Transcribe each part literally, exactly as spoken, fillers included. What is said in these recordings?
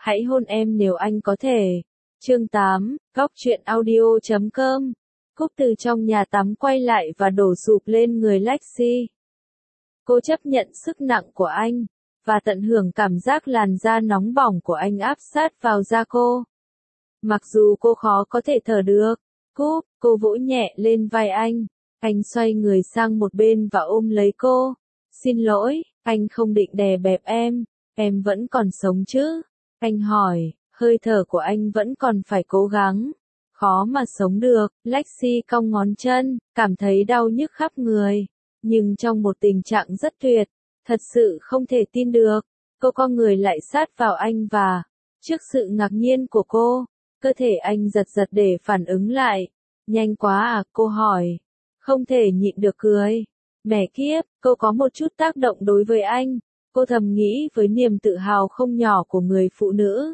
Hãy hôn em nếu anh có thể. Chương tám, góc truyện audio chấm com. Cúc từ trong nhà tắm quay lại và đổ sụp lên người Lexi. Cô chấp nhận sức nặng của anh, và tận hưởng cảm giác làn da nóng bỏng của anh áp sát vào da cô. Mặc dù cô khó có thể thở được, Cúc, cô vỗ nhẹ lên vai anh. Anh xoay người sang một bên và ôm lấy cô. Xin lỗi, anh không định đè bẹp em, em vẫn còn sống chứ? Anh hỏi, hơi thở của anh vẫn còn phải cố gắng. Khó mà sống được, Lexi cong ngón chân, cảm thấy đau nhức khắp người. Nhưng trong một tình trạng rất tuyệt, thật sự không thể tin được. Cô co người lại sát vào anh và, trước sự ngạc nhiên của cô, cơ thể anh giật giật để phản ứng lại. Nhanh quá à, cô hỏi. Không thể nhịn được cười. Mẹ kiếp, cô có một chút tác động đối với anh. Cô thầm nghĩ với niềm tự hào không nhỏ của người phụ nữ.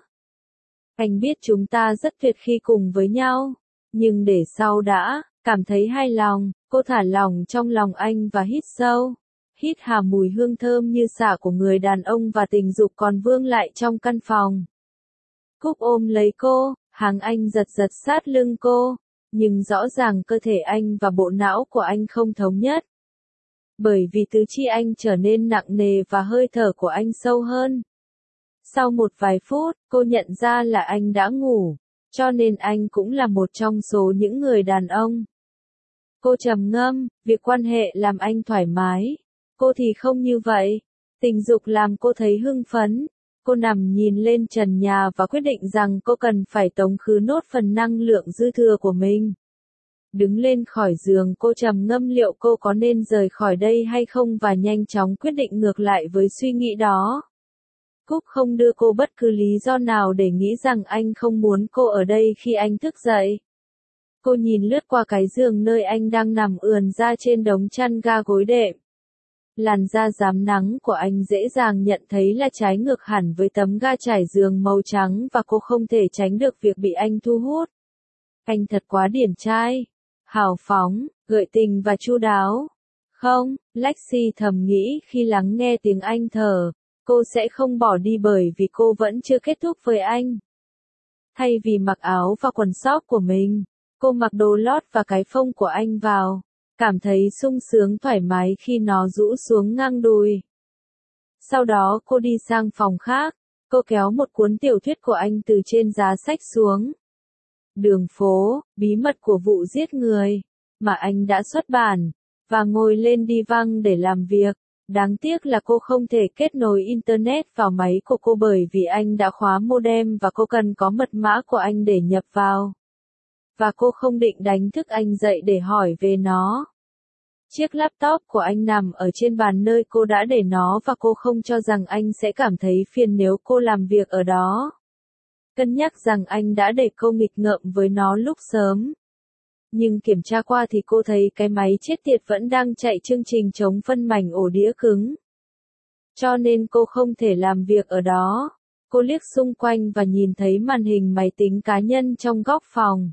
Anh biết chúng ta rất tuyệt khi cùng với nhau. Nhưng để sau đã, cảm thấy hài lòng, cô thả lỏng trong lòng anh và hít sâu. Hít hà mùi hương thơm như xả của người đàn ông và tình dục còn vương lại trong căn phòng. Cúc ôm lấy cô, hàng anh giật giật sát lưng cô. Nhưng rõ ràng cơ thể anh và bộ não của anh không thống nhất. Bởi vì tứ chi anh trở nên nặng nề và hơi thở của anh sâu hơn. Sau một vài phút, cô nhận ra là anh đã ngủ, cho nên anh cũng là một trong số những người đàn ông. Cô trầm ngâm, việc quan hệ làm anh thoải mái. Cô thì không như vậy. Tình dục làm cô thấy hưng phấn. Cô nằm nhìn lên trần nhà và quyết định rằng cô cần phải tống khứ nốt phần năng lượng dư thừa của mình. Đứng lên khỏi giường, cô trầm ngâm liệu cô có nên rời khỏi đây hay không và nhanh chóng quyết định ngược lại với suy nghĩ đó. Cúc không đưa cô bất cứ lý do nào để nghĩ rằng anh không muốn cô ở đây khi anh thức dậy. Cô nhìn lướt qua cái giường nơi anh đang nằm ườn ra trên đống chăn ga gối đệm. Làn da rám nắng của anh dễ dàng nhận thấy là trái ngược hẳn với tấm ga trải giường màu trắng và cô không thể tránh được việc bị anh thu hút. Anh thật quá điển trai, hào phóng, gợi tình và chu đáo. Không, Lexi thầm nghĩ khi lắng nghe tiếng anh thở, cô sẽ không bỏ đi bởi vì cô vẫn chưa kết thúc với anh. Thay vì mặc áo và quần sóc của mình, cô mặc đồ lót và cái phông của anh vào. Cảm thấy sung sướng thoải mái khi nó rũ xuống ngang đùi. Sau đó cô đi sang phòng khác, cô kéo một cuốn tiểu thuyết của anh từ trên giá sách xuống. Đường phố, bí mật của vụ giết người, mà anh đã xuất bản, và ngồi lên đi văng để làm việc. Đáng tiếc là cô không thể kết nối Internet vào máy của cô bởi vì anh đã khóa modem và cô cần có mật mã của anh để nhập vào. Và cô không định đánh thức anh dậy để hỏi về nó. Chiếc laptop của anh nằm ở trên bàn nơi cô đã để nó và cô không cho rằng anh sẽ cảm thấy phiền nếu cô làm việc ở đó. Cân nhắc rằng anh đã để cô nghịch ngợm với nó lúc sớm. Nhưng kiểm tra qua thì cô thấy cái máy chết tiệt vẫn đang chạy chương trình chống phân mảnh ổ đĩa cứng. Cho nên cô không thể làm việc ở đó. Cô liếc xung quanh và nhìn thấy màn hình máy tính cá nhân trong góc phòng.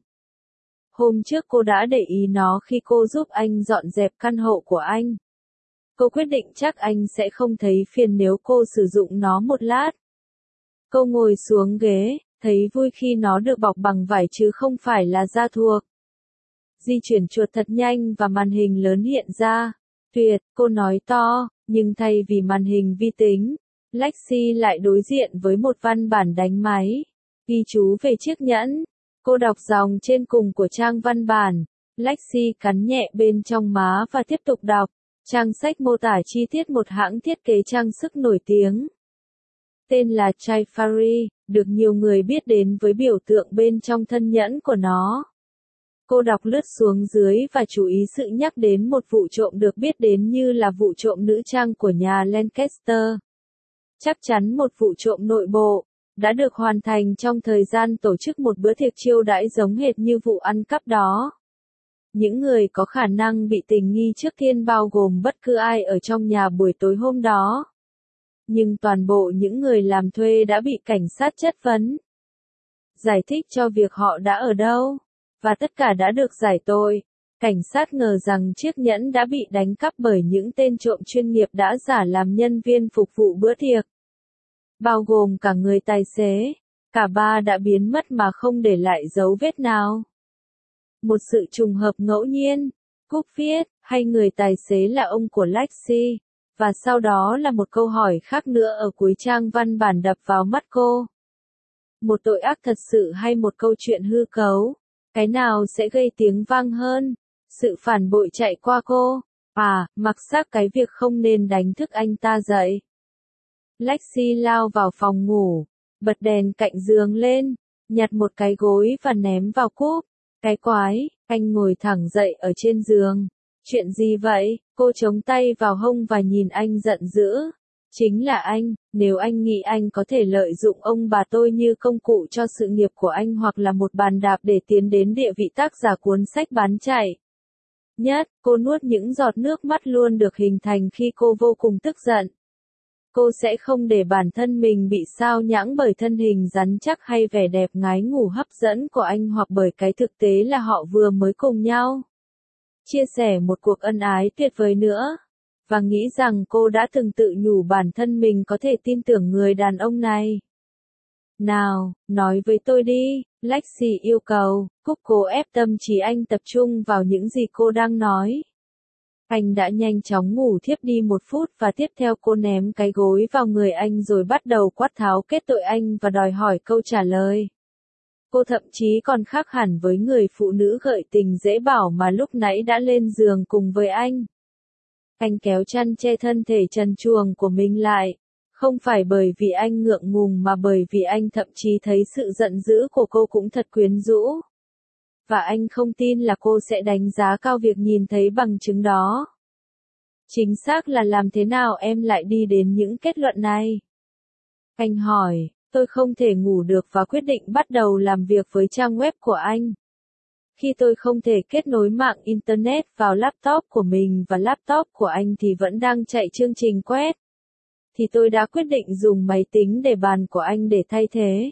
Hôm trước cô đã để ý nó khi cô giúp anh dọn dẹp căn hộ của anh. Cô quyết định chắc anh sẽ không thấy phiền nếu cô sử dụng nó một lát. Cô ngồi xuống ghế, thấy vui khi nó được bọc bằng vải chứ không phải là da thuộc. Di chuyển chuột thật nhanh và màn hình lớn hiện ra. Tuyệt, cô nói to, nhưng thay vì màn hình vi tính, Lexi lại đối diện với một văn bản đánh máy, ghi chú về chiếc nhẫn. Cô đọc dòng trên cùng của trang văn bản. Lexi cắn nhẹ bên trong má và tiếp tục đọc. Trang sách mô tả chi tiết một hãng thiết kế trang sức nổi tiếng. Tên là Trifari, được nhiều người biết đến với biểu tượng bên trong thân nhẫn của nó. Cô đọc lướt xuống dưới và chú ý sự nhắc đến một vụ trộm được biết đến như là vụ trộm nữ trang của nhà Lancaster. Chắc chắn một vụ trộm nội bộ, đã được hoàn thành trong thời gian tổ chức một bữa tiệc chiêu đãi giống hệt như vụ ăn cắp đó. Những người có khả năng bị tình nghi trước tiên bao gồm bất cứ ai ở trong nhà buổi tối hôm đó. Nhưng toàn bộ những người làm thuê đã bị cảnh sát chất vấn. Giải thích cho việc họ đã ở đâu, và tất cả đã được giải tội. Cảnh sát ngờ rằng chiếc nhẫn đã bị đánh cắp bởi những tên trộm chuyên nghiệp đã giả làm nhân viên phục vụ bữa tiệc. Bao gồm cả người tài xế. Cả ba đã biến mất mà không để lại dấu vết nào. Một sự trùng hợp ngẫu nhiên, Cúc viết, hay người tài xế là ông của Lexi, và sau đó là một câu hỏi khác nữa ở cuối trang văn bản đập vào mắt cô. Một tội ác thật sự hay một câu chuyện hư cấu? Cái nào sẽ gây tiếng vang hơn? Sự phản bội chạy qua cô. À, mặc xác cái việc không nên đánh thức anh ta dậy. Lexi lao vào phòng ngủ, bật đèn cạnh giường lên, nhặt một cái gối và ném vào cúp. Cái quái, anh ngồi thẳng dậy ở trên giường. Chuyện gì vậy? Cô chống tay vào hông và nhìn anh giận dữ. Chính là anh, nếu anh nghĩ anh có thể lợi dụng ông bà tôi như công cụ cho sự nghiệp của anh hoặc là một bàn đạp để tiến đến địa vị tác giả cuốn sách bán chạy. Nhất, cô nuốt những giọt nước mắt luôn được hình thành khi cô vô cùng tức giận. Cô sẽ không để bản thân mình bị sao nhãng bởi thân hình rắn chắc hay vẻ đẹp ngái ngủ hấp dẫn của anh hoặc bởi cái thực tế là họ vừa mới cùng nhau chia sẻ một cuộc ân ái tuyệt vời nữa. Và nghĩ rằng cô đã từng tự nhủ bản thân mình có thể tin tưởng người đàn ông này. Nào, nói với tôi đi, Lexi yêu cầu. Cúc cố ép tâm trí anh tập trung vào những gì cô đang nói. Anh đã nhanh chóng ngủ thiếp đi một phút và tiếp theo cô ném cái gối vào người anh rồi bắt đầu quát tháo kết tội anh và đòi hỏi câu trả lời. Cô thậm chí còn khác hẳn với người phụ nữ gợi tình dễ bảo mà lúc nãy đã lên giường cùng với anh. Anh kéo chăn che thân thể trần truồng của mình lại, không phải bởi vì anh ngượng ngùng mà bởi vì anh thậm chí thấy sự giận dữ của cô cũng thật quyến rũ. Và anh không tin là cô sẽ đánh giá cao việc nhìn thấy bằng chứng đó. Chính xác là làm thế nào em lại đi đến những kết luận này? Anh hỏi, tôi không thể ngủ được và quyết định bắt đầu làm việc với trang web của anh. Khi tôi không thể kết nối mạng Internet vào laptop của mình và laptop của anh thì vẫn đang chạy chương trình quét, thì tôi đã quyết định dùng máy tính để bàn của anh để thay thế.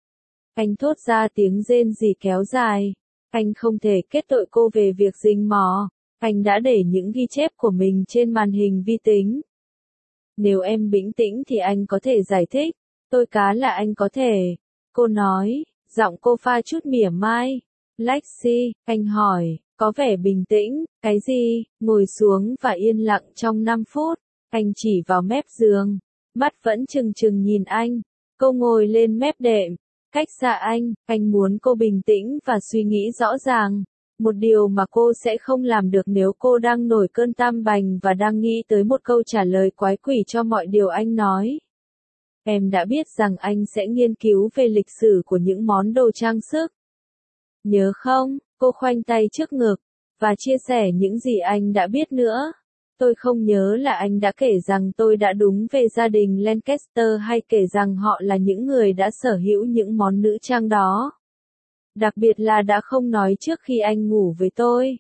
Anh thốt ra tiếng rên rỉ kéo dài. Anh không thể kết tội cô về việc rình mò. Anh đã để những ghi chép của mình trên màn hình vi tính. Nếu em bình tĩnh thì anh có thể giải thích. Tôi cá là anh có thể. Cô nói, giọng cô pha chút mỉa mai. Lexi, anh hỏi, có vẻ bình tĩnh, cái gì? Ngồi xuống và yên lặng trong năm phút. Anh chỉ vào mép giường. Mắt vẫn trừng trừng nhìn anh. Cô ngồi lên mép đệm. Cách xa anh, anh muốn cô bình tĩnh và suy nghĩ rõ ràng. Một điều mà cô sẽ không làm được nếu cô đang nổi cơn tam bành và đang nghĩ tới một câu trả lời quái quỷ cho mọi điều anh nói. Em đã biết rằng anh sẽ nghiên cứu về lịch sử của những món đồ trang sức. Nhớ không, cô khoanh tay trước ngực, và chia sẻ những gì anh đã biết nữa. Tôi không nhớ là anh đã kể rằng tôi đã đúng về gia đình Lancaster hay kể rằng họ là những người đã sở hữu những món nữ trang đó. Đặc biệt là đã không nói trước khi anh ngủ với tôi.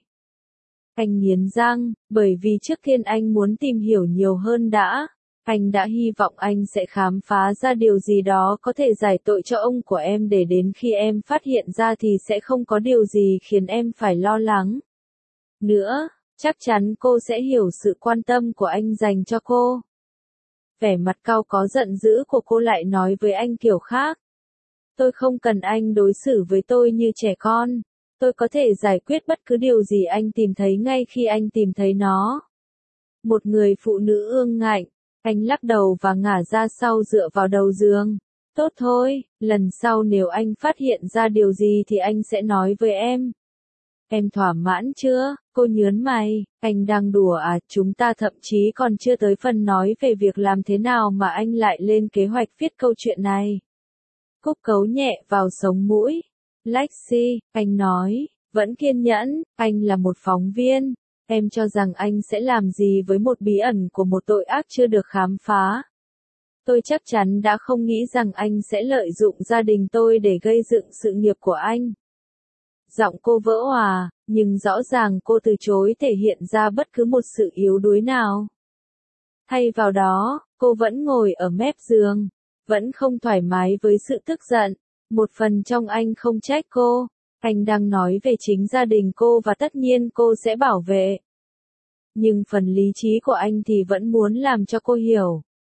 Anh nghiến răng, bởi vì trước tiên anh muốn tìm hiểu nhiều hơn đã. Anh đã hy vọng anh sẽ khám phá ra điều gì đó có thể giải tội cho ông của em để đến khi em phát hiện ra thì sẽ không có điều gì khiến em phải lo lắng. Nữa, chắc chắn cô sẽ hiểu sự quan tâm của anh dành cho cô. Vẻ mặt cau có giận dữ của cô lại nói với anh kiểu khác. Tôi không cần anh đối xử với tôi như trẻ con. Tôi có thể giải quyết bất cứ điều gì anh tìm thấy ngay khi anh tìm thấy nó. Một người phụ nữ ương ngạnh. Anh lắc đầu và ngả ra sau dựa vào đầu giường. Tốt thôi, lần sau nếu anh phát hiện ra điều gì thì anh sẽ nói với em. Em thỏa mãn chưa? Cô nhớn mày. Anh đang đùa à? Chúng ta thậm chí còn chưa tới phần nói về việc làm thế nào mà anh lại lên kế hoạch viết câu chuyện này. Cúc cấu nhẹ vào sống mũi. Lexi, anh nói, vẫn kiên nhẫn, anh là một phóng viên. Em cho rằng anh sẽ làm gì với một bí ẩn của một tội ác chưa được khám phá? Tôi chắc chắn đã không nghĩ rằng anh sẽ lợi dụng gia đình tôi để gây dựng sự nghiệp của anh. Giọng cô vỡ òa, nhưng rõ ràng cô từ chối thể hiện ra bất cứ một sự yếu đuối nào. Thay vào đó, cô vẫn ngồi ở mép giường, vẫn không thoải mái với sự tức giận. Một phần trong anh không trách cô. Anh đang nói về chính gia đình cô và tất nhiên cô sẽ bảo vệ. Nhưng phần lý trí của anh thì vẫn muốn làm cho cô hiểu.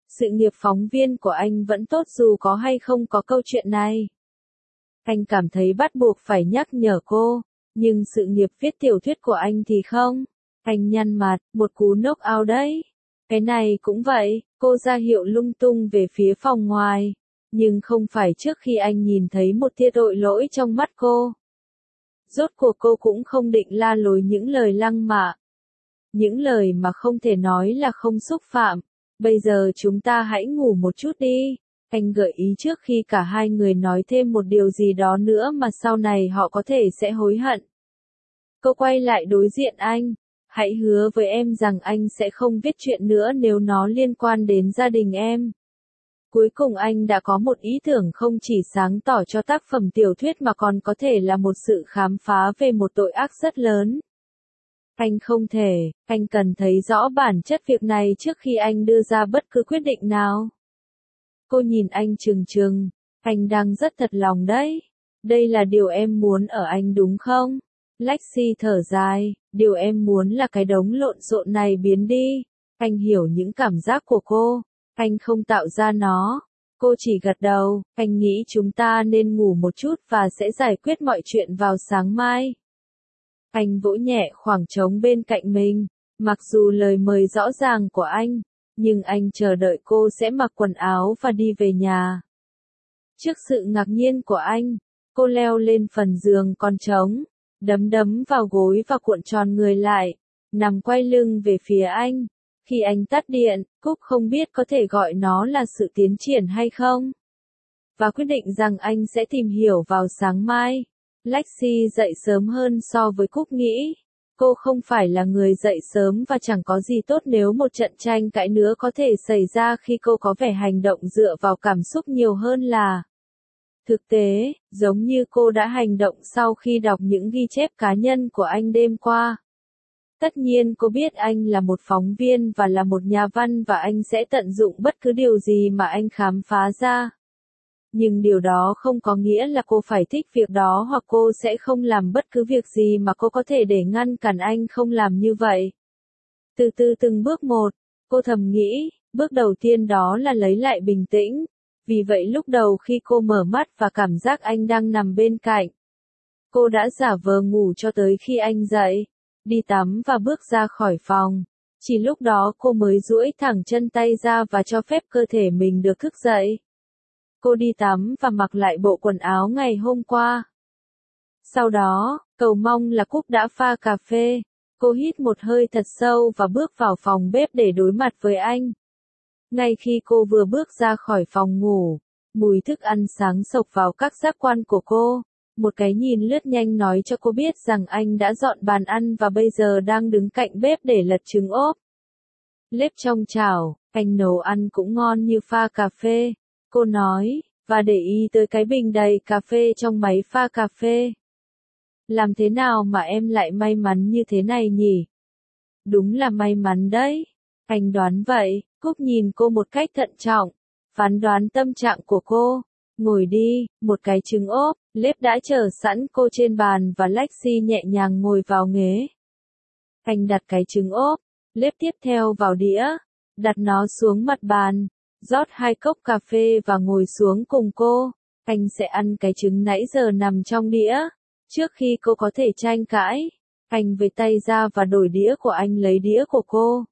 Sự nghiệp phóng viên của anh vẫn tốt dù có hay không có câu chuyện này. Anh cảm thấy bắt buộc phải nhắc nhở cô, nhưng sự nghiệp viết tiểu thuyết của anh thì không. Anh nhăn mặt, một cú knock out đấy. Cái này cũng vậy, cô ra hiệu lung tung về phía phòng ngoài. Nhưng không phải trước khi anh nhìn thấy một tia tội lỗi trong mắt cô. Rốt cuộc cô cũng không định la lối những lời lăng mạ. Những lời mà không thể nói là không xúc phạm. Bây giờ chúng ta hãy ngủ một chút đi. Anh gợi ý trước khi cả hai người nói thêm một điều gì đó nữa mà sau này họ có thể sẽ hối hận. Cô quay lại đối diện anh. Hãy hứa với em rằng anh sẽ không viết chuyện nữa nếu nó liên quan đến gia đình em. Cuối cùng anh đã có một ý tưởng không chỉ sáng tỏ cho tác phẩm tiểu thuyết mà còn có thể là một sự khám phá về một tội ác rất lớn. Anh không thể, anh cần thấy rõ bản chất việc này trước khi anh đưa ra bất cứ quyết định nào. Cô nhìn anh trừng trừng, anh đang rất thật lòng đấy. Đây là điều em muốn ở anh đúng không? Lexi thở dài, điều em muốn là cái đống lộn xộn này biến đi. Anh hiểu những cảm giác của cô, anh không tạo ra nó. Cô chỉ gật đầu, anh nghĩ chúng ta nên ngủ một chút và sẽ giải quyết mọi chuyện vào sáng mai. Anh vỗ nhẹ khoảng trống bên cạnh mình, mặc dù lời mời rõ ràng của anh, nhưng anh chờ đợi cô sẽ mặc quần áo và đi về nhà. Trước sự ngạc nhiên của anh, cô leo lên phần giường còn trống, đấm đấm vào gối và cuộn tròn người lại, nằm quay lưng về phía anh. Khi anh tắt điện, Cúc không biết có thể gọi nó là sự tiến triển hay không. Và quyết định rằng anh sẽ tìm hiểu vào sáng mai. Lexi dậy sớm hơn so với Cúc nghĩ. Cô không phải là người dậy sớm và chẳng có gì tốt nếu một trận tranh cãi nữa có thể xảy ra khi cô có vẻ hành động dựa vào cảm xúc nhiều hơn là thực tế, giống như cô đã hành động sau khi đọc những ghi chép cá nhân của anh đêm qua. Tất nhiên cô biết anh là một phóng viên và là một nhà văn và anh sẽ tận dụng bất cứ điều gì mà anh khám phá ra. Nhưng điều đó không có nghĩa là cô phải thích việc đó hoặc cô sẽ không làm bất cứ việc gì mà cô có thể để ngăn cản anh không làm như vậy. Từ từ từng bước một, cô thầm nghĩ, bước đầu tiên đó là lấy lại bình tĩnh. Vì vậy lúc đầu khi cô mở mắt và cảm giác anh đang nằm bên cạnh, cô đã giả vờ ngủ cho tới khi anh dậy, đi tắm và bước ra khỏi phòng. Chỉ lúc đó cô mới duỗi thẳng chân tay ra và cho phép cơ thể mình được thức dậy. Cô đi tắm và mặc lại bộ quần áo ngày hôm qua. Sau đó, cầu mong là Cúc đã pha cà phê. Cô hít một hơi thật sâu và bước vào phòng bếp để đối mặt với anh. Ngay khi cô vừa bước ra khỏi phòng ngủ, mùi thức ăn sáng sộc vào các giác quan của cô. Một cái nhìn lướt nhanh nói cho cô biết rằng anh đã dọn bàn ăn và bây giờ đang đứng cạnh bếp để lật trứng ốp. Lếp trong chảo, anh nấu ăn cũng ngon như pha cà phê. Cô nói, và để ý tới cái bình đầy cà phê trong máy pha cà phê. Làm thế nào mà em lại may mắn như thế này nhỉ? Đúng là may mắn đấy. Anh đoán vậy. Cúc nhìn cô một cách thận trọng, phán đoán tâm trạng của cô. Ngồi đi, một cái trứng ốp, Lếp đã chờ sẵn cô trên bàn và Lexi nhẹ nhàng ngồi vào ghế. Anh đặt cái trứng ốp, Lếp tiếp theo vào đĩa, đặt nó xuống mặt bàn, rót hai cốc cà phê và ngồi xuống cùng cô. Anh sẽ ăn cái trứng nãy giờ nằm trong đĩa. Trước khi cô có thể tranh cãi, anh với tay ra và đổi đĩa của anh lấy đĩa của cô.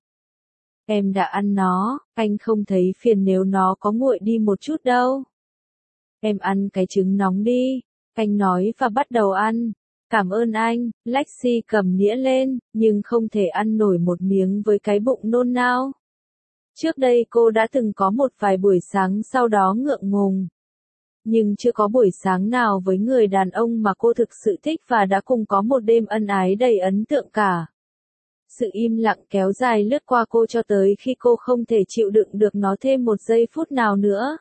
Em đã ăn nó, anh không thấy phiền nếu nó có nguội đi một chút đâu. Em ăn cái trứng nóng đi, anh nói và bắt đầu ăn. Cảm ơn anh, Lexi cầm đĩa lên, nhưng không thể ăn nổi một miếng với cái bụng nôn nao. Trước đây cô đã từng có một vài buổi sáng sau đó ngượng ngùng. Nhưng chưa có buổi sáng nào với người đàn ông mà cô thực sự thích và đã cùng có một đêm ân ái đầy ấn tượng cả. Sự im lặng kéo dài lướt qua cô cho tới khi cô không thể chịu đựng được nó thêm một giây phút nào nữa.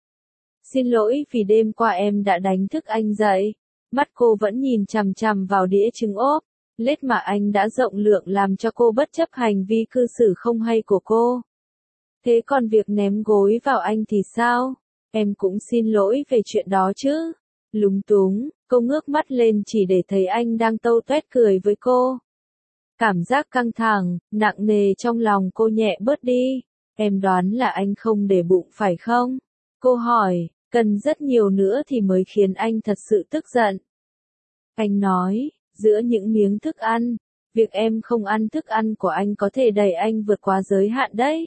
Xin lỗi vì đêm qua em đã đánh thức anh dậy. Mắt cô vẫn nhìn chằm chằm vào đĩa trứng ốp. Lết mà anh đã rộng lượng làm cho cô bất chấp hành vi cư xử không hay của cô. Thế còn việc ném gối vào anh thì sao? Em cũng xin lỗi về chuyện đó chứ. Lúng túng, cô ngước mắt lên chỉ để thấy anh đang tâu tuét cười với cô. Cảm giác căng thẳng, nặng nề trong lòng cô nhẹ bớt đi. Em đoán là anh không để bụng phải không? Cô hỏi, cần rất nhiều nữa thì mới khiến anh thật sự tức giận. Anh nói, giữa những miếng thức ăn, việc em không ăn thức ăn của anh có thể đẩy anh vượt quá giới hạn đấy.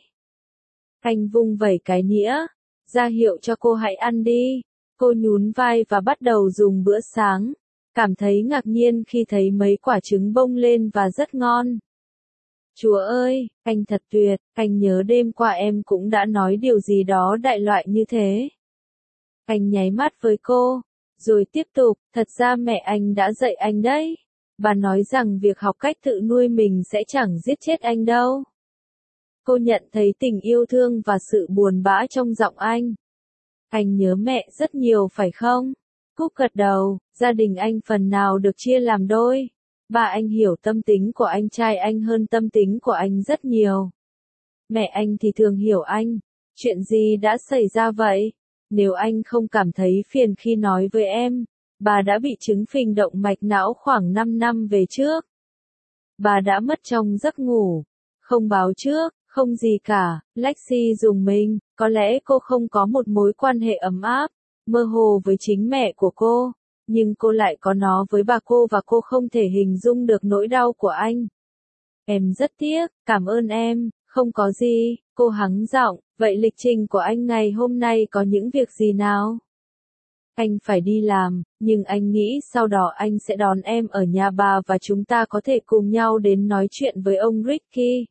Anh vung vẩy cái nĩa, ra hiệu cho cô hãy ăn đi. Cô nhún vai và bắt đầu dùng bữa sáng, cảm thấy ngạc nhiên khi thấy mấy quả trứng bông lên và rất ngon. Chúa ơi, anh thật tuyệt, anh nhớ đêm qua em cũng đã nói điều gì đó đại loại như thế. Anh nháy mắt với cô, rồi tiếp tục, thật ra mẹ anh đã dạy anh đấy. Bà nói rằng việc học cách tự nuôi mình sẽ chẳng giết chết anh đâu. Cô nhận thấy tình yêu thương và sự buồn bã trong giọng anh. Anh nhớ mẹ rất nhiều phải không? Cúc gật đầu, gia đình anh phần nào được chia làm đôi. Bà anh hiểu tâm tính của anh trai anh hơn tâm tính của anh rất nhiều. Mẹ anh thì thường hiểu anh. Chuyện gì đã xảy ra vậy? Nếu anh không cảm thấy phiền khi nói với em, bà đã bị chứng phình động mạch não khoảng năm năm về trước. Bà đã mất trong giấc ngủ. Không báo trước, không gì cả. Lexi dùng mình, có lẽ cô không có một mối quan hệ ấm áp, mơ hồ với chính mẹ của cô, nhưng cô lại có nó với bà cô và cô không thể hình dung được nỗi đau của anh. Em rất tiếc, cảm ơn em, không có gì, cô hắng giọng, vậy lịch trình của anh ngày hôm nay có những việc gì nào? Anh phải đi làm, nhưng anh nghĩ sau đó anh sẽ đón em ở nhà bà và chúng ta có thể cùng nhau đến nói chuyện với ông Ricky.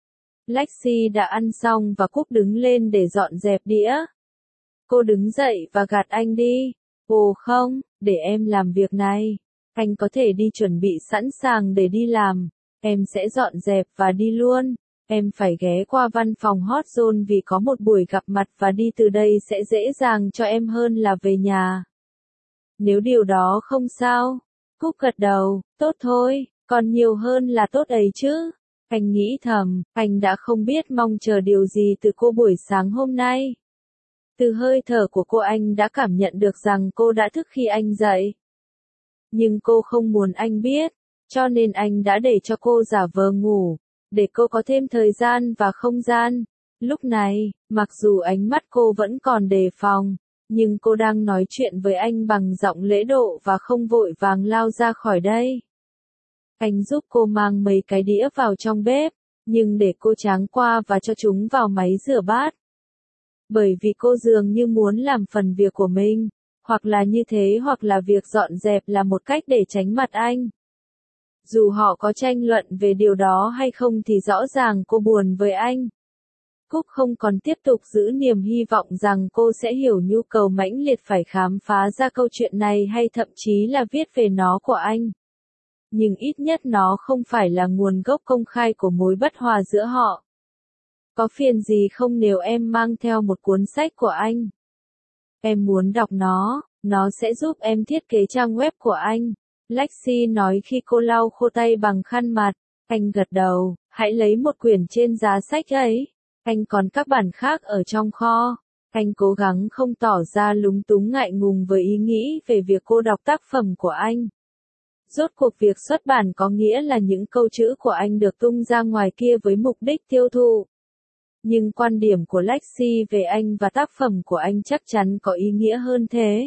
Lexi đã ăn xong và Cúc đứng lên để dọn dẹp đĩa. Cô đứng dậy và gạt anh đi. Ồ không, để em làm việc này. Anh có thể đi chuẩn bị sẵn sàng để đi làm. Em sẽ dọn dẹp và đi luôn. Em phải ghé qua văn phòng Hot Zone vì có một buổi gặp mặt và đi từ đây sẽ dễ dàng cho em hơn là về nhà. Nếu điều đó không sao. Cúc gật đầu, tốt thôi, còn nhiều hơn là tốt ấy chứ. Anh nghĩ thầm, anh đã không biết mong chờ điều gì từ cô buổi sáng hôm nay. Từ hơi thở của cô anh đã cảm nhận được rằng cô đã thức khi anh dậy. Nhưng cô không muốn anh biết, cho nên anh đã để cho cô giả vờ ngủ, để cô có thêm thời gian và không gian. Lúc này, mặc dù ánh mắt cô vẫn còn đề phòng, nhưng cô đang nói chuyện với anh bằng giọng lễ độ và không vội vàng lao ra khỏi đây. Anh giúp cô mang mấy cái đĩa vào trong bếp, nhưng để cô tráng qua và cho chúng vào máy rửa bát. Bởi vì cô dường như muốn làm phần việc của mình, hoặc là như thế hoặc là việc dọn dẹp là một cách để tránh mặt anh. Dù họ có tranh luận về điều đó hay không thì rõ ràng cô buồn với anh. Cúc không còn tiếp tục giữ niềm hy vọng rằng cô sẽ hiểu nhu cầu mãnh liệt phải khám phá ra câu chuyện này hay thậm chí là viết về nó của anh. Nhưng ít nhất nó không phải là nguồn gốc công khai của mối bất hòa giữa họ. Có phiền gì không nếu em mang theo một cuốn sách của anh? Em muốn đọc nó, nó sẽ giúp em thiết kế trang web của anh. Lexi nói khi cô lau khô tay bằng khăn mặt. Anh gật đầu, hãy lấy một quyển trên giá sách ấy. Anh còn các bản khác ở trong kho. Anh cố gắng không tỏ ra lúng túng ngại ngùng với ý nghĩ về việc cô đọc tác phẩm của anh. Rốt cuộc việc xuất bản có nghĩa là những câu chữ của anh được tung ra ngoài kia với mục đích tiêu thụ. Nhưng quan điểm của Lexi về anh và tác phẩm của anh chắc chắn có ý nghĩa hơn thế.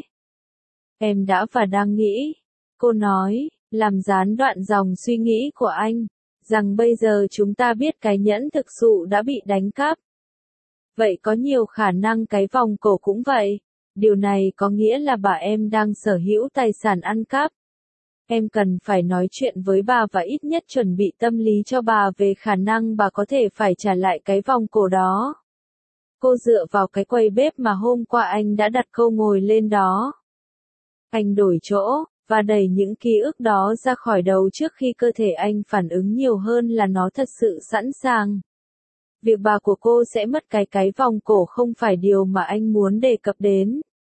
Em đã và đang nghĩ, cô nói, làm gián đoạn dòng suy nghĩ của anh, rằng bây giờ chúng ta biết cái nhẫn thực sự đã bị đánh cắp. Vậy có nhiều khả năng cái vòng cổ cũng vậy. Điều này có nghĩa là bà em đang sở hữu tài sản ăn cắp. Em cần phải nói chuyện với bà và ít nhất chuẩn bị tâm lý cho bà về khả năng bà có thể phải trả lại cái vòng cổ đó. Cô dựa vào cái quầy bếp mà hôm qua anh đã đặt cô ngồi lên đó. Anh đổi chỗ, và đẩy những ký ức đó ra khỏi đầu trước khi cơ thể anh phản ứng nhiều hơn là nó thật sự sẵn sàng. Việc bà của cô sẽ mất cái cái vòng cổ không phải điều mà anh muốn đề cập đến.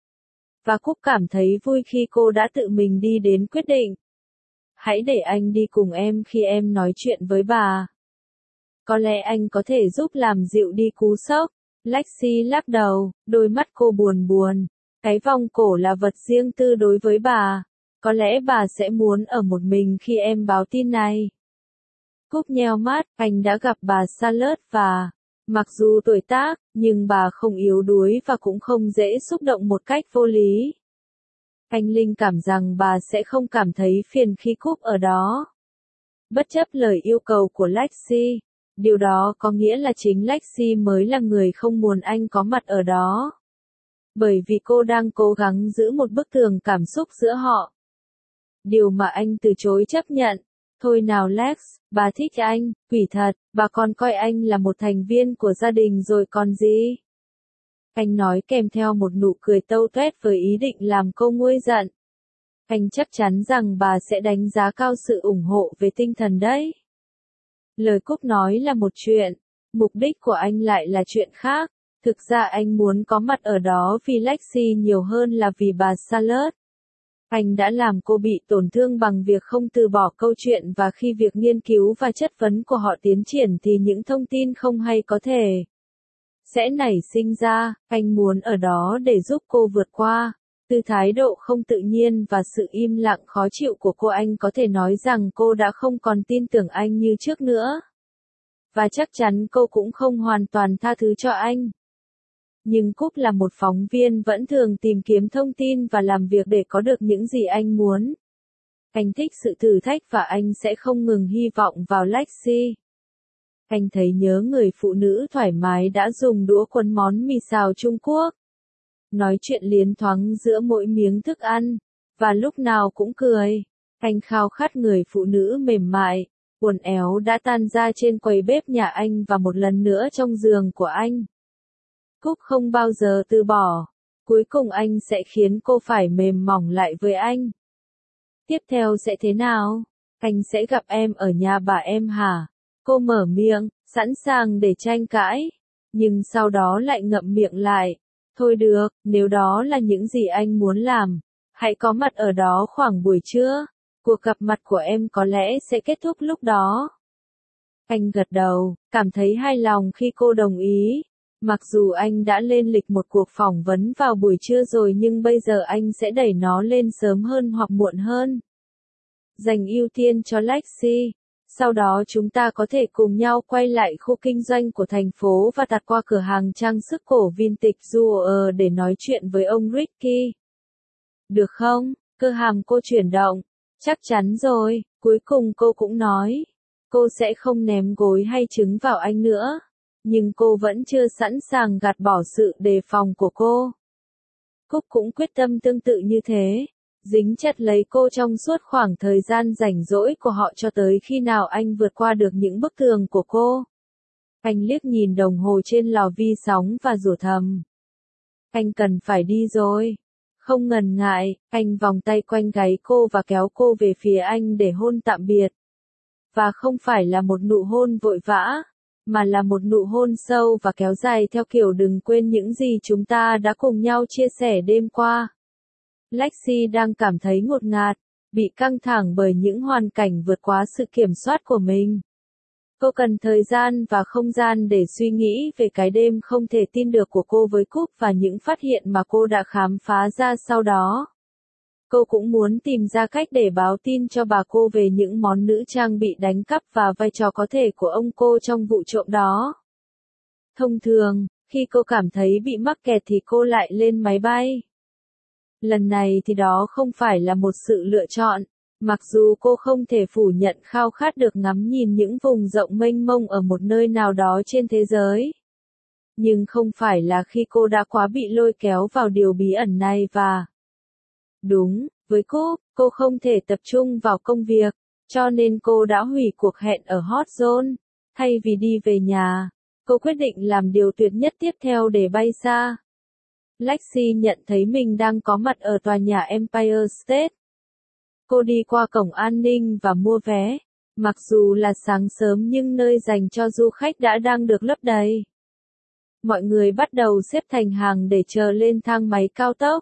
Và Cúc cảm thấy vui khi cô đã tự mình đi đến quyết định. Hãy để anh đi cùng em khi em nói chuyện với bà. Có lẽ anh có thể giúp làm dịu đi cú sốc. Lexi lắc đầu, đôi mắt cô buồn buồn. Cái vòng cổ là vật riêng tư đối với bà. Có lẽ bà sẽ muốn ở một mình khi em báo tin này. Cúc nheo mắt, anh đã gặp bà Charlotte và... Mặc dù tuổi tác, nhưng bà không yếu đuối và cũng không dễ xúc động một cách vô lý. Anh linh cảm rằng bà sẽ không cảm thấy phiền khi Cúp ở đó. Bất chấp lời yêu cầu của Lexi, điều đó có nghĩa là chính Lexi mới là người không muốn anh có mặt ở đó. Bởi vì cô đang cố gắng giữ một bức tường cảm xúc giữa họ. Điều mà anh từ chối chấp nhận. Thôi nào Lex, bà thích anh, quỷ thật, bà còn coi anh là một thành viên của gia đình rồi còn gì. Anh nói kèm theo một nụ cười tâu tuét với ý định làm cô nguôi giận. Anh chắc chắn rằng bà sẽ đánh giá cao sự ủng hộ về tinh thần đấy. Lời Cúp nói là một chuyện, mục đích của anh lại là chuyện khác. Thực ra anh muốn có mặt ở đó vì Lexi nhiều hơn là vì bà Charlotte. Anh đã làm cô bị tổn thương bằng việc không từ bỏ câu chuyện và khi việc nghiên cứu và chất vấn của họ tiến triển thì những thông tin không hay có thể sẽ nảy sinh ra. Anh muốn ở đó để giúp cô vượt qua. Từ thái độ không tự nhiên và sự im lặng khó chịu của cô, anh có thể nói rằng cô đã không còn tin tưởng anh như trước nữa. Và chắc chắn cô cũng không hoàn toàn tha thứ cho anh. Nhưng Cúp là một phóng viên vẫn thường tìm kiếm thông tin và làm việc để có được những gì anh muốn. Anh thích sự thử thách và anh sẽ không ngừng hy vọng vào Lexi. Anh thấy nhớ người phụ nữ thoải mái đã dùng đũa quấn món mì xào Trung Quốc. Nói chuyện liến thoáng giữa mỗi miếng thức ăn, và lúc nào cũng cười. Anh khao khát người phụ nữ mềm mại, uốn éo đã tan ra trên quầy bếp nhà anh và một lần nữa trong giường của anh. Cúp không bao giờ từ bỏ. Cuối cùng anh sẽ khiến cô phải mềm mỏng lại với anh. Tiếp theo sẽ thế nào? Anh sẽ gặp em ở nhà bà em hả? Cô mở miệng, sẵn sàng để tranh cãi. Nhưng sau đó lại ngậm miệng lại. Thôi được, nếu đó là những gì anh muốn làm, hãy có mặt ở đó khoảng buổi trưa. Cuộc gặp mặt của em có lẽ sẽ kết thúc lúc đó. Anh gật đầu, cảm thấy hài lòng khi cô đồng ý. Mặc dù anh đã lên lịch một cuộc phỏng vấn vào buổi trưa rồi nhưng bây giờ anh sẽ đẩy nó lên sớm hơn hoặc muộn hơn. Dành ưu tiên cho Lexi. Sau đó chúng ta có thể cùng nhau quay lại khu kinh doanh của thành phố và tạt qua cửa hàng trang sức cổ vintage Jewel để nói chuyện với ông Ricky. Được không? Cơ hàm cô chuyển động. Chắc chắn rồi, cuối cùng cô cũng nói. Cô sẽ không ném gối hay trứng vào anh nữa. Nhưng cô vẫn chưa sẵn sàng gạt bỏ sự đề phòng của cô. Cúp cũng quyết tâm tương tự như thế. Dính chặt lấy cô trong suốt khoảng thời gian rảnh rỗi của họ cho tới khi nào anh vượt qua được những bức tường của cô. Anh liếc nhìn đồng hồ trên lò vi sóng và rủa thầm. Anh cần phải đi rồi. Không ngần ngại, anh vòng tay quanh gáy cô và kéo cô về phía anh để hôn tạm biệt. Và không phải là một nụ hôn vội vã, mà là một nụ hôn sâu và kéo dài theo kiểu đừng quên những gì chúng ta đã cùng nhau chia sẻ đêm qua. Lexi đang cảm thấy ngột ngạt, bị căng thẳng bởi những hoàn cảnh vượt quá sự kiểm soát của mình. Cô cần thời gian và không gian để suy nghĩ về cái đêm không thể tin được của cô với Cúp và những phát hiện mà cô đã khám phá ra sau đó. Cô cũng muốn tìm ra cách để báo tin cho bà cô về những món nữ trang bị đánh cắp và vai trò có thể của ông cô trong vụ trộm đó. Thông thường, khi cô cảm thấy bị mắc kẹt thì cô lại lên máy bay. Lần này thì đó không phải là một sự lựa chọn, mặc dù cô không thể phủ nhận khao khát được ngắm nhìn những vùng rộng mênh mông ở một nơi nào đó trên thế giới. Nhưng không phải là khi cô đã quá bị lôi kéo vào điều bí ẩn này và... Đúng, với cô, cô không thể tập trung vào công việc, cho nên cô đã hủy cuộc hẹn ở Hot Zone. Thay vì đi về nhà, cô quyết định làm điều tuyệt nhất tiếp theo để bay xa. Lexi nhận thấy mình đang có mặt ở tòa nhà Empire State. Cô đi qua cổng an ninh và mua vé. Mặc dù là sáng sớm nhưng nơi dành cho du khách đã đang được lấp đầy. Mọi người bắt đầu xếp thành hàng để chờ lên thang máy cao tốc.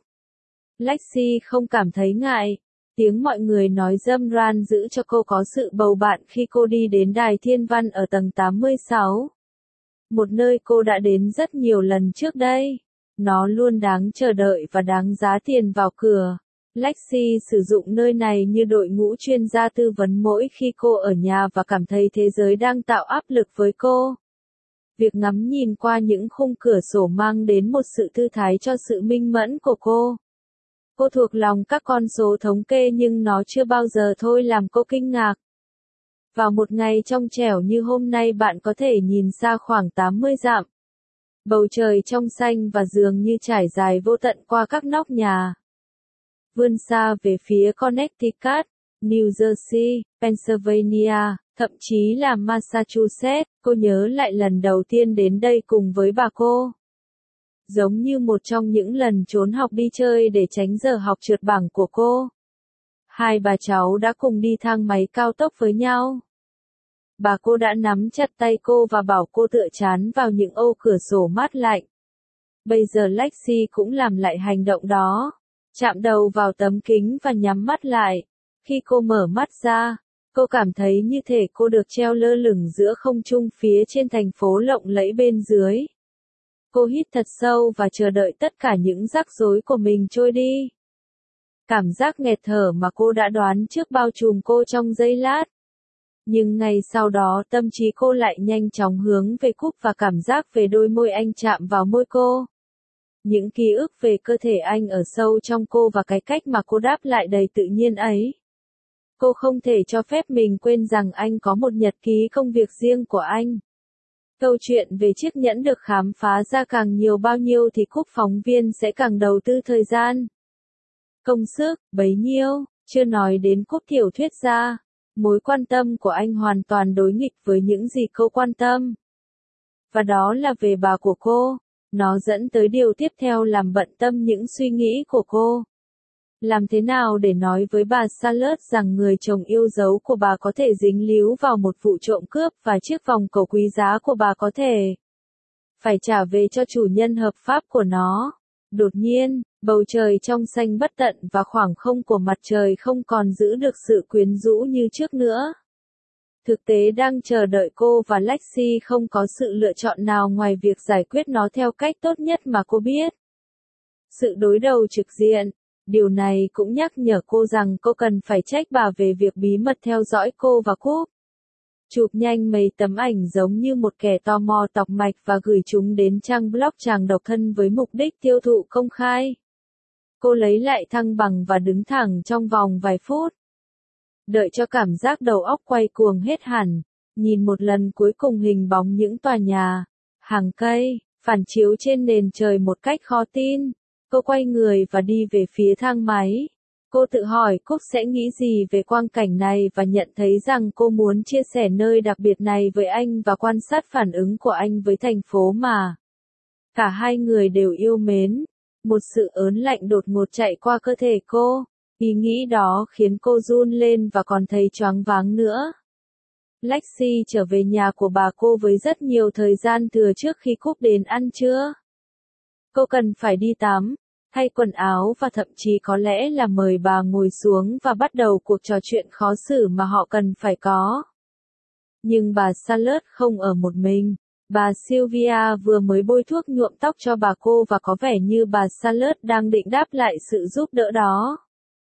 Lexi không cảm thấy ngại. Tiếng mọi người nói râm ran giữ cho cô có sự bầu bạn khi cô đi đến đài thiên văn ở tầng tám mươi sáu. Một nơi cô đã đến rất nhiều lần trước đây. Nó luôn đáng chờ đợi và đáng giá tiền vào cửa. Lexi sử dụng nơi này như đội ngũ chuyên gia tư vấn mỗi khi cô ở nhà và cảm thấy thế giới đang tạo áp lực với cô. Việc ngắm nhìn qua những khung cửa sổ mang đến một sự thư thái cho sự minh mẫn của cô. Cô thuộc lòng các con số thống kê nhưng nó chưa bao giờ thôi làm cô kinh ngạc. Vào một ngày trong trẻo như hôm nay bạn có thể nhìn xa khoảng tám mươi dặm. Bầu trời trong xanh và dường như trải dài vô tận qua các nóc nhà. Vươn xa về phía Connecticut, New Jersey, Pennsylvania, thậm chí là Massachusetts, cô nhớ lại lần đầu tiên đến đây cùng với bà cô. Giống như một trong những lần trốn học đi chơi để tránh giờ học trượt bảng của cô. Hai bà cháu đã cùng đi thang máy cao tốc với nhau. Bà cô đã nắm chặt tay cô và bảo cô tựa trán vào những ô cửa sổ mát lạnh. Bây giờ Lexi cũng làm lại hành động đó. Chạm đầu vào tấm kính và nhắm mắt lại. Khi cô mở mắt ra, cô cảm thấy như thể cô được treo lơ lửng giữa không trung phía trên thành phố lộng lẫy bên dưới. Cô hít thật sâu và chờ đợi tất cả những rắc rối của mình trôi đi. Cảm giác nghẹt thở mà cô đã đoán trước bao trùm cô trong giây lát. Nhưng ngay sau đó tâm trí cô lại nhanh chóng hướng về Cúp và cảm giác về đôi môi anh chạm vào môi cô. Những ký ức về cơ thể anh ở sâu trong cô và cái cách mà cô đáp lại đầy tự nhiên ấy. Cô không thể cho phép mình quên rằng anh có một nhật ký công việc riêng của anh. Câu chuyện về chiếc nhẫn được khám phá ra càng nhiều bao nhiêu thì Cúp phóng viên sẽ càng đầu tư thời gian. Công sức, bấy nhiêu, chưa nói đến Cúp tiểu thuyết gia. Mối quan tâm của anh hoàn toàn đối nghịch với những gì cô quan tâm. Và đó là về bà của cô. Nó dẫn tới điều tiếp theo làm bận tâm những suy nghĩ của cô. Làm thế nào để nói với bà Charlotte rằng người chồng yêu dấu của bà có thể dính líu vào một vụ trộm cướp và chiếc vòng cổ quý giá của bà có thể phải trả về cho chủ nhân hợp pháp của nó. Đột nhiên, bầu trời trong xanh bất tận và khoảng không của mặt trời không còn giữ được sự quyến rũ như trước nữa. Thực tế đang chờ đợi cô và Lexi không có sự lựa chọn nào ngoài việc giải quyết nó theo cách tốt nhất mà cô biết. Sự đối đầu trực diện. Điều này cũng nhắc nhở cô rằng cô cần phải trách bà về việc bí mật theo dõi cô và Cúp. Chụp nhanh mấy tấm ảnh giống như một kẻ tò mò tọc mạch và gửi chúng đến trang blog chàng độc thân với mục đích tiêu thụ công khai. Cô lấy lại thăng bằng và đứng thẳng trong vòng vài phút. Đợi cho cảm giác đầu óc quay cuồng hết hẳn, nhìn một lần cuối cùng hình bóng những tòa nhà, hàng cây, phản chiếu trên nền trời một cách khó tin. Cô quay người và đi về phía thang máy. Cô tự hỏi Cúp sẽ nghĩ gì về quang cảnh này và nhận thấy rằng cô muốn chia sẻ nơi đặc biệt này với anh và quan sát phản ứng của anh với thành phố mà cả hai người đều yêu mến. Một sự ớn lạnh đột ngột chạy qua cơ thể cô. Ý nghĩ đó khiến cô run lên và còn thấy choáng váng nữa. Lexi trở về nhà của bà cô với rất nhiều thời gian thừa trước khi Cúp đến ăn trưa. Cô cần phải đi tắm, thay quần áo và thậm chí có lẽ là mời bà ngồi xuống và bắt đầu cuộc trò chuyện khó xử mà họ cần phải có. Nhưng bà Charlotte không ở một mình. Bà Sylvia vừa mới bôi thuốc nhuộm tóc cho bà cô và có vẻ như bà Charlotte đang định đáp lại sự giúp đỡ đó.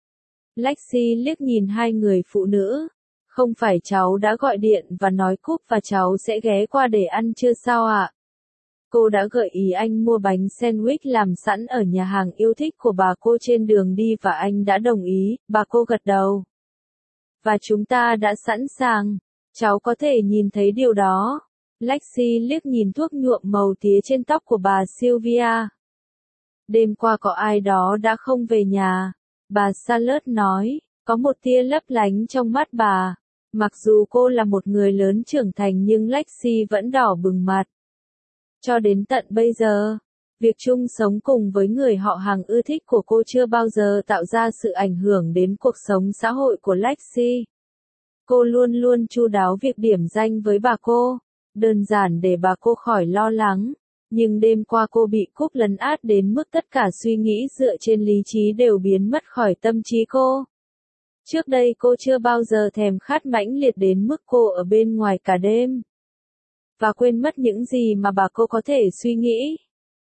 Lexi liếc nhìn hai người phụ nữ. Không phải cháu đã gọi điện và nói Cúp và cháu sẽ ghé qua để ăn trưa sao ạ? Cô đã gợi ý anh mua bánh sandwich làm sẵn ở nhà hàng yêu thích của bà cô trên đường đi và anh đã đồng ý, bà cô gật đầu. Và chúng ta đã sẵn sàng. Cháu có thể nhìn thấy điều đó. Lexi liếc nhìn thuốc nhuộm màu tía trên tóc của bà Sylvia. Đêm qua có ai đó đã không về nhà. Bà Charlotte nói, có một tia lấp lánh trong mắt bà. Mặc dù cô là một người lớn trưởng thành nhưng Lexi vẫn đỏ bừng mặt. Cho đến tận bây giờ, việc chung sống cùng với người họ hàng ưa thích của cô chưa bao giờ tạo ra sự ảnh hưởng đến cuộc sống xã hội của Lexi. Cô luôn luôn chu đáo việc điểm danh với bà cô, đơn giản để bà cô khỏi lo lắng. Nhưng đêm qua cô bị Cúp lấn át đến mức tất cả suy nghĩ dựa trên lý trí đều biến mất khỏi tâm trí cô. Trước đây cô chưa bao giờ thèm khát mãnh liệt đến mức cô ở bên ngoài cả đêm. Và quên mất những gì mà bà cô có thể suy nghĩ.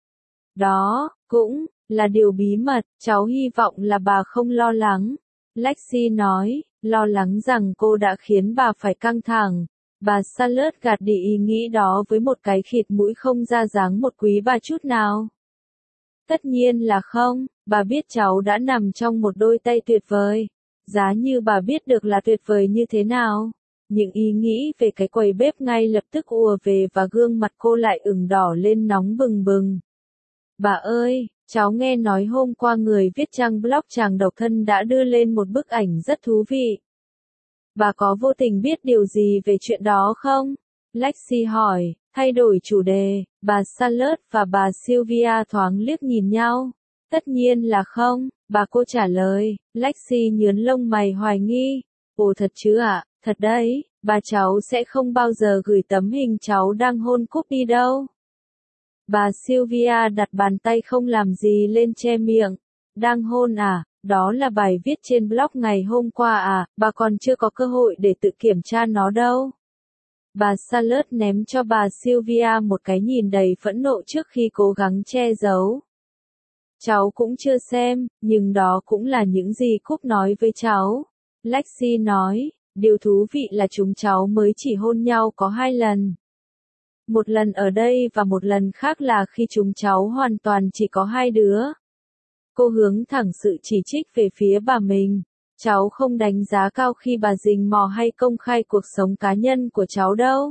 Đó, cũng, là điều bí mật, cháu hy vọng là bà không lo lắng. Lexi nói, lo lắng rằng cô đã khiến bà phải căng thẳng. Bà Charlotte gạt đi ý nghĩ đó với một cái khịt mũi không ra dáng một quý bà chút nào. Tất nhiên là không, bà biết cháu đã nằm trong một đôi tay tuyệt vời. Giá như bà biết được là tuyệt vời như thế nào. Những ý nghĩ về cái quầy bếp ngay lập tức ùa về và gương mặt cô lại ửng đỏ lên nóng bừng bừng. Bà ơi, cháu nghe nói hôm qua người viết trang blog chàng độc thân đã đưa lên một bức ảnh rất thú vị. Bà có vô tình biết điều gì về chuyện đó không? Lexi hỏi, thay đổi chủ đề, bà Charlotte và bà Sylvia thoáng liếc nhìn nhau. Tất nhiên là không, bà cô trả lời. Lexi nhướng lông mày hoài nghi. Ồ thật chứ ạ, à? Thật đấy, bà cháu sẽ không bao giờ gửi tấm hình cháu đang hôn Cúp đi đâu. Bà Sylvia đặt bàn tay không làm gì lên che miệng. Đang hôn à, đó là bài viết trên blog ngày hôm qua à, bà còn chưa có cơ hội để tự kiểm tra nó đâu. Bà Charlotte ném cho bà Sylvia một cái nhìn đầy phẫn nộ trước khi cố gắng che giấu. Cháu cũng chưa xem, nhưng đó cũng là những gì Cúp nói với cháu. Lexi nói, điều thú vị là chúng cháu mới chỉ hôn nhau có hai lần. Một lần ở đây và một lần khác là khi chúng cháu hoàn toàn chỉ có hai đứa. Cô hướng thẳng sự chỉ trích về phía bà mình. Cháu không đánh giá cao khi bà rình mò hay công khai cuộc sống cá nhân của cháu đâu.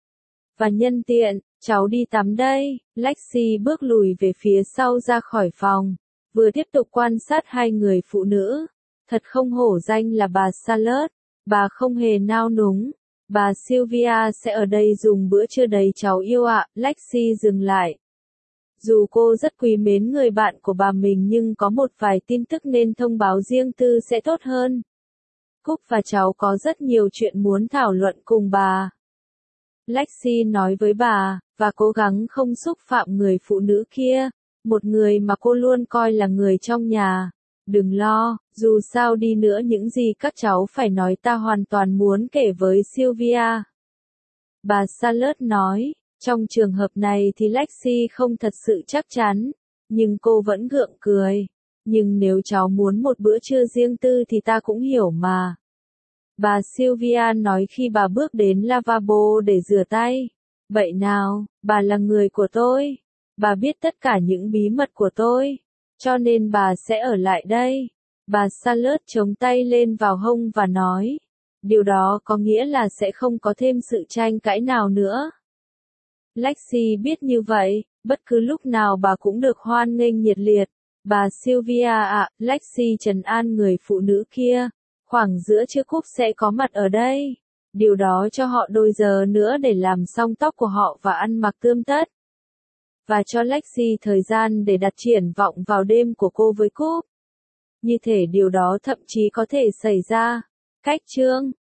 Và nhân tiện, cháu đi tắm đây. Lexi bước lùi về phía sau ra khỏi phòng, vừa tiếp tục quan sát hai người phụ nữ. Thật không hổ danh là bà Charlotte, bà không hề nao núng. Bà Sylvia sẽ ở đây dùng bữa trưa đấy cháu yêu ạ. Lexi dừng lại. Dù cô rất quý mến người bạn của bà mình nhưng có một vài tin tức nên thông báo riêng tư sẽ tốt hơn. Cúp và cháu có rất nhiều chuyện muốn thảo luận cùng bà. Lexi nói với bà, và cố gắng không xúc phạm người phụ nữ kia, một người mà cô luôn coi là người trong nhà. Đừng lo, dù sao đi nữa những gì các cháu phải nói ta hoàn toàn muốn kể với Sylvia. Bà Charlotte nói, trong trường hợp này thì Lexi không thật sự chắc chắn, nhưng cô vẫn gượng cười. Nhưng nếu cháu muốn một bữa trưa riêng tư thì ta cũng hiểu mà. Bà Sylvia nói khi bà bước đến lavabo để rửa tay. Vậy nào, bà là người của tôi. Bà biết tất cả những bí mật của tôi. Cho nên bà sẽ ở lại đây. Bà Charlotte chống tay lên vào hông và nói. Điều đó có nghĩa là sẽ không có thêm sự tranh cãi nào nữa. Lexi biết như vậy, bất cứ lúc nào bà cũng được hoan nghênh nhiệt liệt. Bà Sylvia ạ, à, Lexi trấn an người phụ nữ kia. Khoảng giữa trưa Cúp sẽ có mặt ở đây. Điều đó cho họ đôi giờ nữa để làm xong tóc của họ và ăn mặc tươm tất. Và cho Lexi thời gian để đặt triển vọng vào đêm của cô với Cúp. Như thể điều đó thậm chí có thể xảy ra. Cách chương